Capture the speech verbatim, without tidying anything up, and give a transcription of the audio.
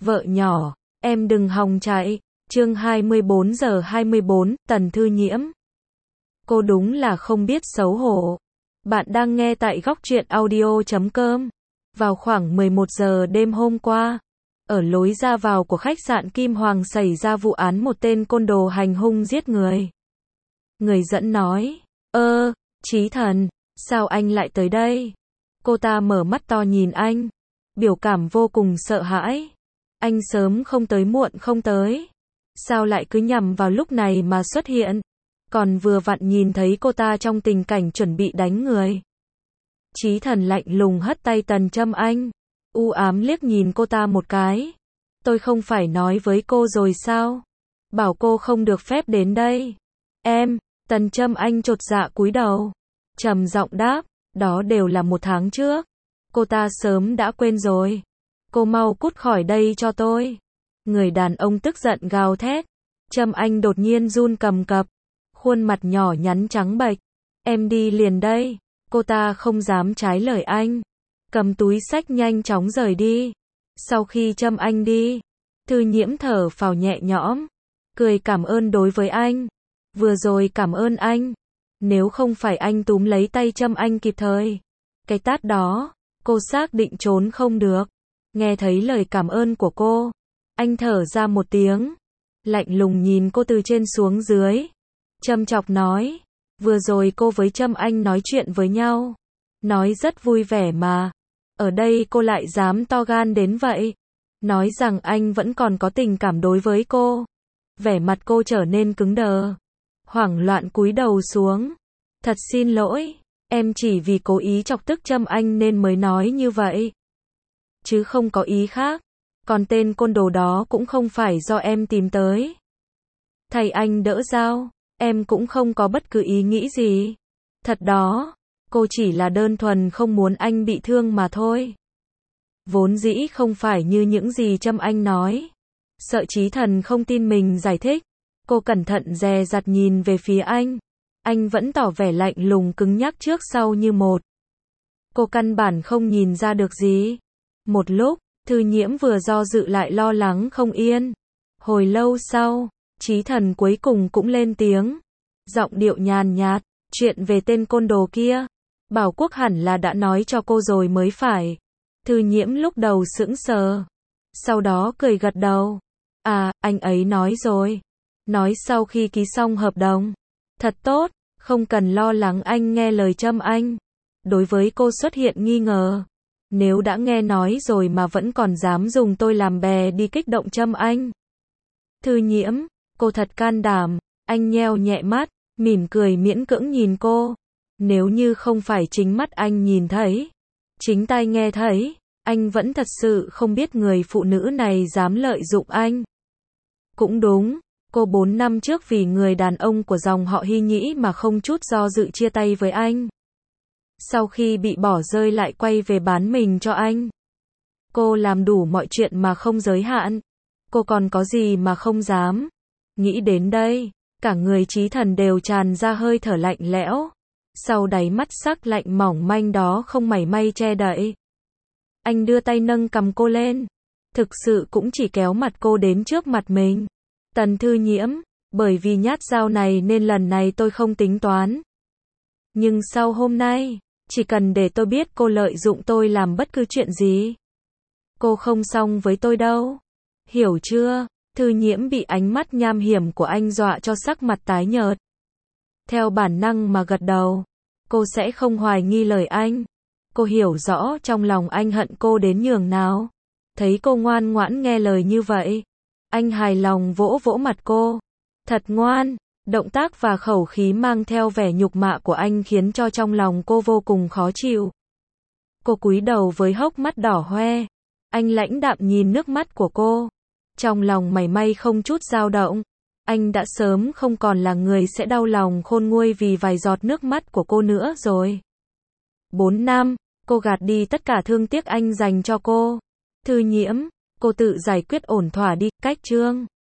Vợ nhỏ, em đừng hòng chạy. Chương hai mươi bốn giờ hai mươi bốn, Tần Thư Nhiễm. Cô đúng là không biết xấu hổ. Bạn đang nghe tại góc truyện audio chấm com. Vào khoảng mười một giờ đêm hôm qua, ở lối ra vào của khách sạn Kim Hoàng xảy ra vụ án một tên côn đồ hành hung giết người. Người dẫn nói, ơ, Chí Thần, sao anh lại tới đây? Cô ta mở mắt to nhìn anh, biểu cảm vô cùng sợ hãi. Anh sớm không tới muộn không tới. Sao lại cứ nhằm vào lúc này mà xuất hiện? Còn vừa vặn nhìn thấy cô ta trong tình cảnh chuẩn bị đánh người. Chí Thần lạnh lùng hất tay Tần Trâm Anh, u ám liếc nhìn cô ta một cái. Tôi không phải nói với cô rồi sao? Bảo cô không được phép đến đây. Em, Tần Trâm Anh chột dạ cúi đầu, trầm giọng đáp, đó đều là một tháng trước. Cô ta sớm đã quên rồi. Cô mau cút khỏi đây cho tôi. Người đàn ông tức giận gào thét. Trâm Anh đột nhiên run cầm cập, khuôn mặt nhỏ nhắn trắng bệch. Em đi liền đây. Cô ta không dám trái lời anh, cầm túi xách nhanh chóng rời đi. Sau khi Trâm Anh đi, Thư Nhiễm thở phào nhẹ nhõm, cười cảm ơn đối với anh. Vừa rồi cảm ơn anh. Nếu không phải anh túm lấy tay Trâm Anh kịp thời, cái tát đó, cô xác định trốn không được. Nghe thấy lời cảm ơn của cô, anh thở ra một tiếng, lạnh lùng nhìn cô từ trên xuống dưới, châm chọc nói, vừa rồi cô với Trâm Anh nói chuyện với nhau, nói rất vui vẻ mà, ở đây cô lại dám to gan đến vậy, nói rằng anh vẫn còn có tình cảm đối với cô. Vẻ mặt cô trở nên cứng đờ, hoảng loạn cúi đầu xuống. Thật xin lỗi, em chỉ vì cố ý chọc tức Trâm Anh nên mới nói như vậy, chứ không có ý khác. Còn tên côn đồ đó cũng không phải do em tìm tới. Thầy anh đỡ dao, em cũng không có bất cứ ý nghĩ gì. Thật đó, cô chỉ là đơn thuần không muốn anh bị thương mà thôi. Vốn dĩ không phải như những gì Trâm Anh nói. Sợ Chí Thần không tin mình giải thích, cô cẩn thận dè dặt nhìn về phía anh. Anh vẫn tỏ vẻ lạnh lùng cứng nhắc trước sau như một. Cô căn bản không nhìn ra được gì. Một lúc, Thư Nhiễm vừa do dự lại lo lắng không yên. Hồi lâu sau, Chí Thần cuối cùng cũng lên tiếng. Giọng điệu nhàn nhạt, chuyện về tên côn đồ kia, Bảo Quốc hẳn là đã nói cho cô rồi mới phải. Thư Nhiễm lúc đầu sững sờ, sau đó cười gật đầu. À, anh ấy nói rồi. Nói sau khi ký xong hợp đồng. Thật tốt, không cần lo lắng anh nghe lời Trâm Anh. Đối với cô xuất hiện nghi ngờ. Nếu đã nghe nói rồi mà vẫn còn dám dùng tôi làm bè đi kích động Trâm Anh. Thư Nhiễm, cô thật can đảm. Anh nheo nhẹ mắt, mỉm cười miễn cưỡng nhìn cô. Nếu như không phải chính mắt anh nhìn thấy, chính tai nghe thấy, anh vẫn thật sự không biết người phụ nữ này dám lợi dụng anh. Cũng đúng, cô bốn năm trước vì người đàn ông của dòng họ Hy Nhĩ mà không chút do dự chia tay với anh. Sau khi bị bỏ rơi lại quay về bán mình cho anh. Cô làm đủ mọi chuyện mà không giới hạn. Cô còn có gì mà không dám. Nghĩ đến đây, cả người Chí Thần đều tràn ra hơi thở lạnh lẽo. Sau đáy mắt sắc lạnh mỏng manh đó không mảy may che đậy. Anh đưa tay nâng cầm cô lên. Thực sự cũng chỉ kéo mặt cô đến trước mặt mình. Tần Thư Nhiễm, bởi vì nhát dao này nên lần này tôi không tính toán. Nhưng sau hôm nay, chỉ cần để tôi biết cô lợi dụng tôi làm bất cứ chuyện gì, cô không xong với tôi đâu. Hiểu chưa? Thư Nhiễm bị ánh mắt nham hiểm của anh dọa cho sắc mặt tái nhợt. Theo bản năng mà gật đầu. Cô sẽ không hoài nghi lời anh. Cô hiểu rõ trong lòng anh hận cô đến nhường nào. Thấy cô ngoan ngoãn nghe lời như vậy, anh hài lòng vỗ vỗ mặt cô. Thật ngoan. Động tác và khẩu khí mang theo vẻ nhục mạ của anh khiến cho trong lòng cô vô cùng khó chịu. Cô cúi đầu với hốc mắt đỏ hoe. Anh lãnh đạm nhìn nước mắt của cô. Trong lòng mảy may không chút dao động. Anh đã sớm không còn là người sẽ đau lòng khôn nguôi vì vài giọt nước mắt của cô nữa rồi. Bốn năm, cô gạt đi tất cả thương tiếc anh dành cho cô. Thư Nhiễm, cô tự giải quyết ổn thỏa đi, cách chương.